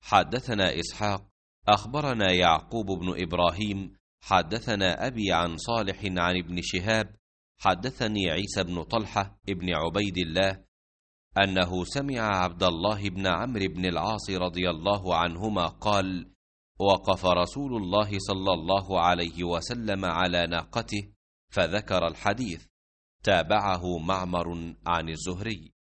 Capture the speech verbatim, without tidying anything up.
حدثنا إسحاق أخبرنا يعقوب بن إبراهيم حدثنا أبي عن صالح عن ابن شهاب حدثني عيسى بن طلحة ابن عبيد الله أنه سمع عبد الله بن عمرو بن العاص رضي الله عنهما قال: وقف رسول الله صلى الله عليه وسلم على ناقته فذكر الحديث. تابعه معمر عن الزهري.